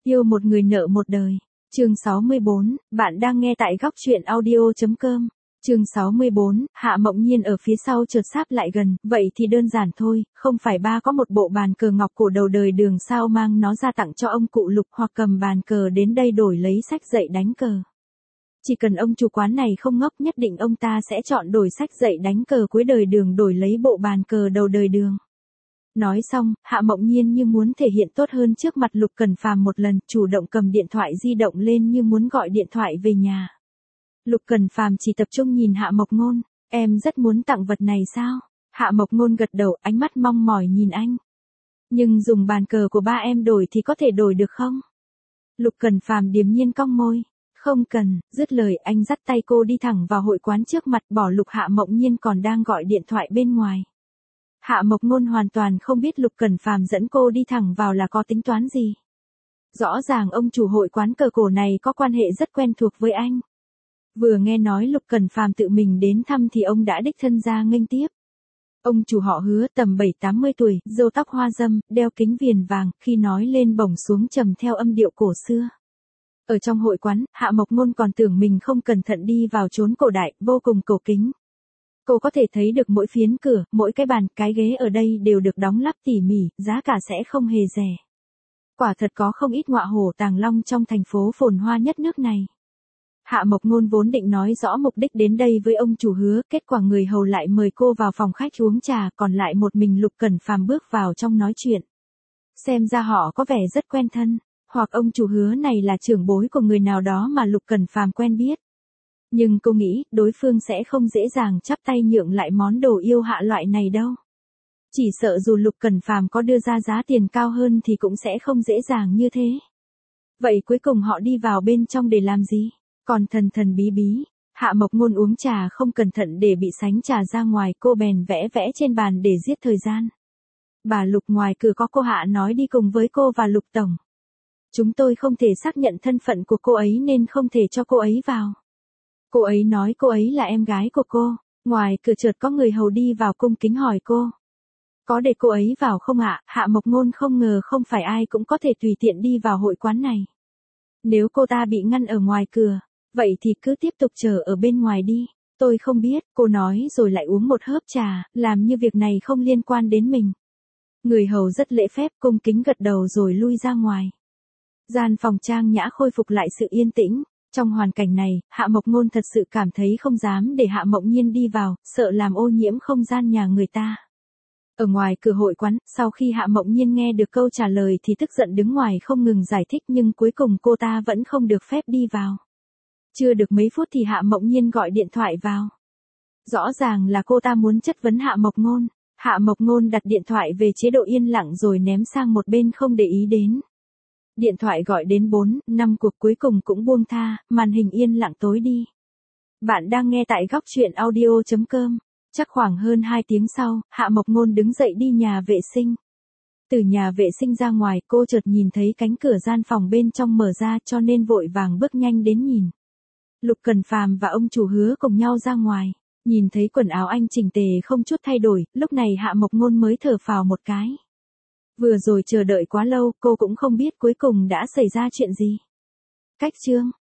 Yêu một người nợ một đời. Chương 64, bạn đang nghe tại góc truyện audio.com. Chương 64, Hạ Mộng Nhiên ở phía sau chợt sáp lại gần, vậy thì đơn giản thôi, không phải ba có một bộ bàn cờ ngọc cổ đầu đời Đường sao mang nó ra tặng cho ông cụ Lục hoặc cầm bàn cờ đến đây đổi lấy sách dạy đánh cờ. Chỉ cần ông chủ quán này không ngốc nhất định ông ta sẽ chọn đổi sách dạy đánh cờ cuối đời Đường đổi lấy bộ bàn cờ đầu đời Đường. Nói xong, Hạ Mộng Nhiên như muốn thể hiện tốt hơn trước mặt Lục Cẩn Phàm một lần, chủ động cầm điện thoại di động lên như muốn gọi điện thoại về nhà. Lục Cẩn Phàm chỉ tập trung nhìn Hạ Mộc Ngôn, em rất muốn tặng vật này sao? Hạ Mộc Ngôn gật đầu, ánh mắt mong mỏi nhìn anh. Nhưng dùng bàn cờ của ba em đổi thì có thể đổi được không? Lục Cẩn Phàm điềm nhiên cong môi. Không cần, dứt lời anh dắt tay cô đi thẳng vào hội quán trước mặt, bỏ Lục Hạ Mộng Nhiên còn đang gọi điện thoại bên ngoài. Hạ Mộc Ngôn hoàn toàn không biết Lục Cẩn Phàm dẫn cô đi thẳng vào là có tính toán gì. Rõ ràng ông chủ hội quán cờ cổ này có quan hệ rất quen thuộc với anh. Vừa nghe nói Lục Cẩn Phàm tự mình đến thăm thì ông đã đích thân ra nghênh tiếp. Ông chủ họ Hứa tầm 7-80 tuổi, râu tóc hoa râm, đeo kính viền vàng, khi nói lên bổng xuống trầm theo âm điệu cổ xưa. Ở trong hội quán, Hạ Mộc Ngôn còn tưởng mình không cẩn thận đi vào chốn cổ đại, vô cùng cổ kính. Cô có thể thấy được mỗi phiến cửa, mỗi cái bàn, cái ghế ở đây đều được đóng lắp tỉ mỉ, giá cả sẽ không hề rẻ. Quả thật có không ít ngọa hổ tàng long trong thành phố phồn hoa nhất nước này. Hạ Mộc Ngôn vốn định nói rõ mục đích đến đây với ông chủ Hứa, kết quả người hầu lại mời cô vào phòng khách uống trà, còn lại một mình Lục Cẩn Phàm bước vào trong nói chuyện. Xem ra họ có vẻ rất quen thân, hoặc ông chủ Hứa này là trưởng bối của người nào đó mà Lục Cẩn Phàm quen biết. Nhưng cô nghĩ, đối phương sẽ không dễ dàng chắp tay nhượng lại món đồ yêu hạ loại này đâu. Chỉ sợ dù Lục Cẩn Phàm có đưa ra giá tiền cao hơn thì cũng sẽ không dễ dàng như thế. Vậy cuối cùng họ đi vào bên trong để làm gì? Còn thần thần bí bí, Hạ Mộc Ngôn uống trà không cẩn thận để bị sánh trà ra ngoài, cô bèn vẽ vẽ trên bàn để giết thời gian. Bà Lục ngoài cửa có cô Hạ nói đi cùng với cô và Lục Tổng. Chúng tôi không thể xác nhận thân phận của cô ấy nên không thể cho cô ấy vào. Cô ấy nói cô ấy là em gái của cô. Ngoài cửa chợt có người hầu đi vào cung kính hỏi cô. Có để cô ấy vào không ạ? Hạ Mộc Ngôn không ngờ không phải ai cũng có thể tùy tiện đi vào hội quán này. Nếu cô ta bị ngăn ở ngoài cửa, vậy thì cứ tiếp tục chờ ở bên ngoài đi. Tôi không biết, cô nói rồi lại uống một hớp trà, làm như việc này không liên quan đến mình. Người hầu rất lễ phép cung kính gật đầu rồi lui ra ngoài. Gian phòng trang nhã khôi phục lại sự yên tĩnh. Trong hoàn cảnh này, Hạ Mộc Ngôn thật sự cảm thấy không dám để Hạ Mộng Nhiên đi vào, sợ làm ô nhiễm không gian nhà người ta. Ở ngoài cửa hội quán, sau khi Hạ Mộng Nhiên nghe được câu trả lời thì tức giận đứng ngoài không ngừng giải thích nhưng cuối cùng cô ta vẫn không được phép đi vào. Chưa được mấy phút thì Hạ Mộng Nhiên gọi điện thoại vào. Rõ ràng là cô ta muốn chất vấn Hạ Mộc Ngôn. Hạ Mộc Ngôn đặt điện thoại về chế độ yên lặng rồi ném sang một bên không để ý đến. Điện thoại gọi đến 4-5 cuộc cuối cùng cũng buông tha, màn hình yên lặng tối đi. Bạn đang nghe tại góc truyện audio.com. Chắc khoảng hơn 2 tiếng sau, Hạ Mộc Ngôn đứng dậy đi nhà vệ sinh. Từ nhà vệ sinh ra ngoài, cô chợt nhìn thấy cánh cửa gian phòng bên trong mở ra cho nên vội vàng bước nhanh đến nhìn. Lục Cẩn Phàm và ông chủ Hứa cùng nhau ra ngoài. Nhìn thấy quần áo anh chỉnh tề không chút thay đổi, lúc này Hạ Mộc Ngôn mới thở phào một cái. Vừa rồi chờ đợi quá lâu, cô cũng không biết cuối cùng đã xảy ra chuyện gì. Cách chương